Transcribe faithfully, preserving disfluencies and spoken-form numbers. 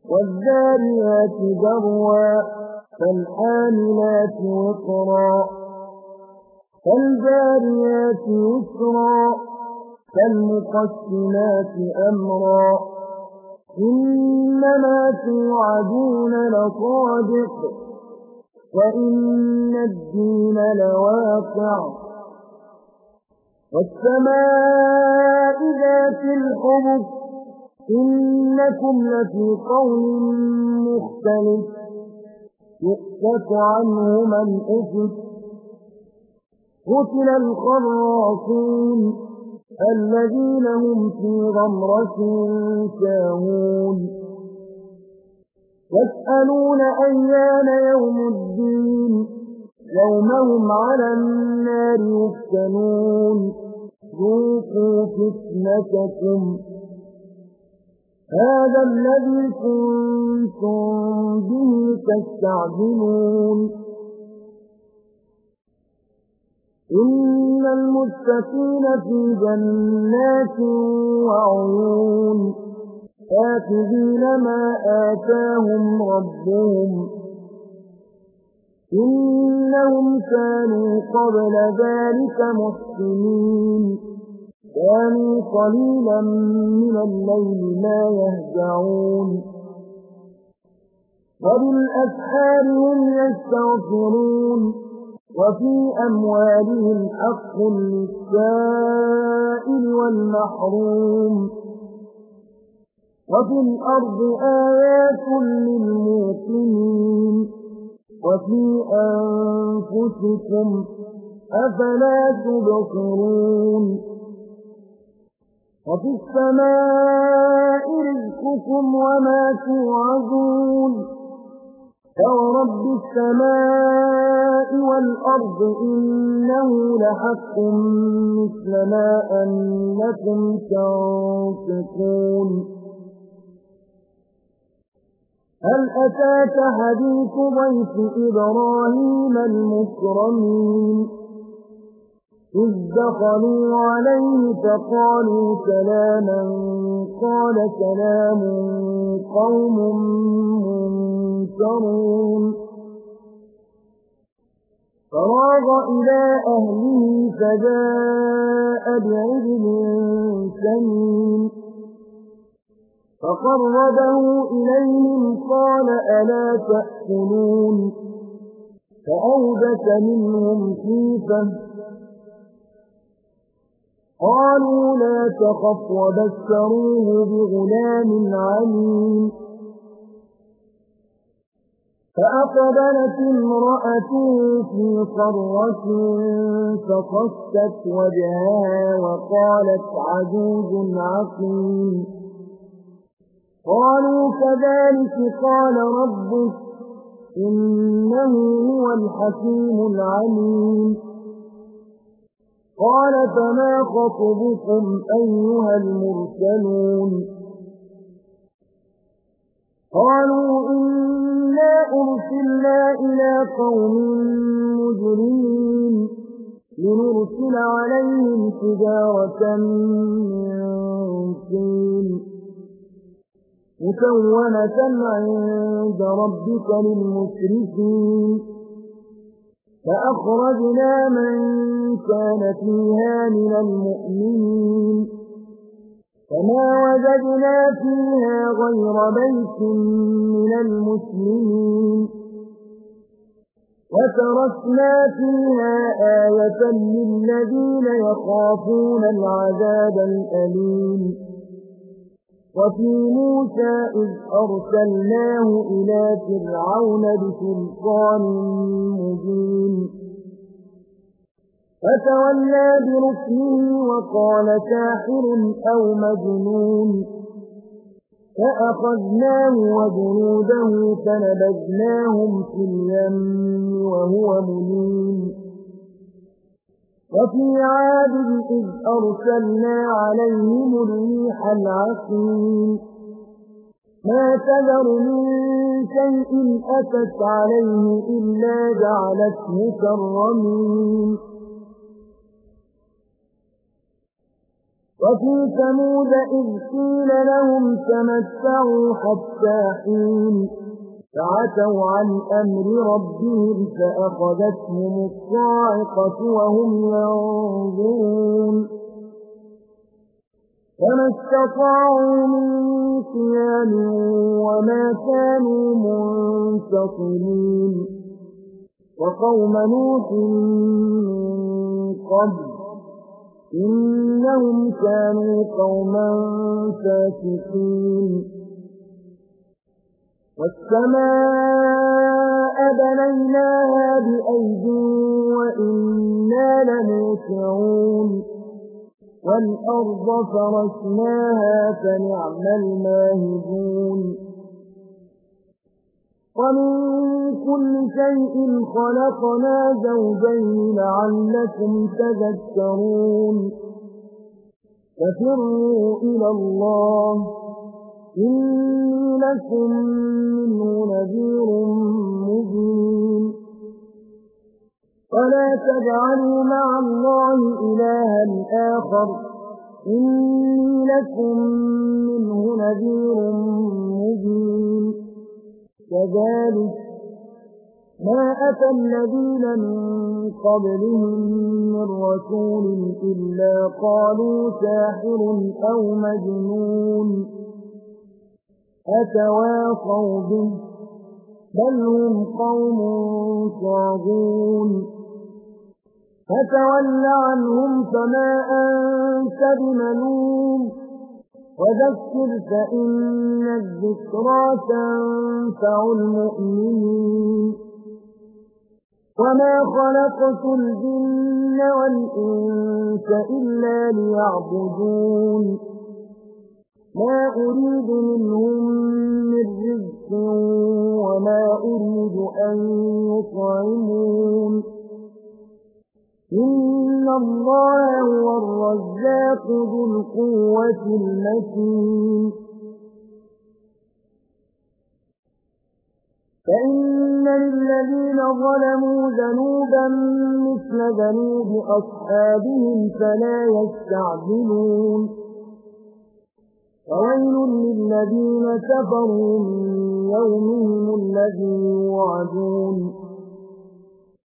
والذاريات ذروا فالحاملات وقرا فالجاريات يسرا فالمقسمات أمرا إنما توعدون لصادق وإن الدين لواقع والسماء ذات الحبك إنكم لفي قول مختلف يؤفك عنه من أفك قتل الخراصون الذين هم في غمرة ساهون يسألون أيان يوم الدين يوم هم على النار يفتنون ذوقوا فتنتكم هذا الذي كنتم به تستعجلون إن المتقين في جنات وعيون آخذين ما آتاهم ربهم إنهم كانوا قبل ذلك محسنين كانوا قليلا من الليل ما يهجعون وبالأسحار هم يستغفرون وفي أموالهم حق للسائل والمحروم وفي الأرض آيات للموقنين وفي أنفسكم أفلا تبصرون وفي السماء رزقكم وما توعدون فورب السماء والأرض إنه لحق مثل ما أنكم تنطقون هل أتاك حديث ضيف إبراهيم المكرمين إذ دخلوا عليه فقالوا سلاما قال سلام قوم منكرون فراغ إلى أهله فجاء بعجل سمين فقربه إليهم قال ألا تأكلون فأوجس منهم خيفة قالوا لا تخف وبشروه بغلام عليم فأقبلت امرأته في صرة فقصت وجهها وقالت عجوز عقيم قالوا كذلك قال ربك إنه هو الحكيم العليم قال فما خطبكم أيها المرسلون قالوا إنا أرسلنا إلى قوم مجرمين لنرسل عليهم حجارة من طين مسومة عند ربك للمسرفين فأخرجنا من كان فيها من المؤمنين فما وجدنا فيها غير بيت من المسلمين وتركنا فيها آية للذين يخافون العذاب الأليم وفي موسى إذ أرسلناه إلى فرعون بسلطان مبين فتولى بركنه وقال ساحر أو مجنون فأخذناه وجنوده فنبذناهم في اليم وهو مليم وفي عاد إذ أرسلنا عليهم الريح العقيم ما تذر من شيء أتت عليه إلا جعلته كالرميم وفي ثمود إذ قيل لهم تمتعوا حتى حين فعتوا عن أمر ربهم فأخذتهم الصاعقة وهم ينظرون وما استطاعوا من قيام وما كانوا منتصرين وقوم نوح من قبل إنهم كانوا قوما فاسقين والسماء بنيناها بأيد وإنا لموسعون والأرض فرشناها فنعم الماهدون ومن كل شيء خلقنا زوجين لعلكم تذكرون ففروا إلى الله إني لكم منه نذير مبين ولا تجعلوا مع الله إلها آخر إني لكم منه نذير مبين كذلك ما أتى الذين من قبلهم من رسول إلا قالوا ساحر أو مجنون أتواصوا به بل هم قوم طاغون فتول عنهم فما أنت بملوم وذكر فإن الذكرى تنفع المؤمنين وما خلقت الجن والإنس إلا ليعبدون ما أريد منهم من رزق وما أريد أن يطعمون إن الله هو الرزاق ذو القوة المتين فإن للذين ظلموا ذنوبا مثل ذنوب أصحابهم فلا يستعجلون وويل للذين كفروا من يومهم الذي يوعدون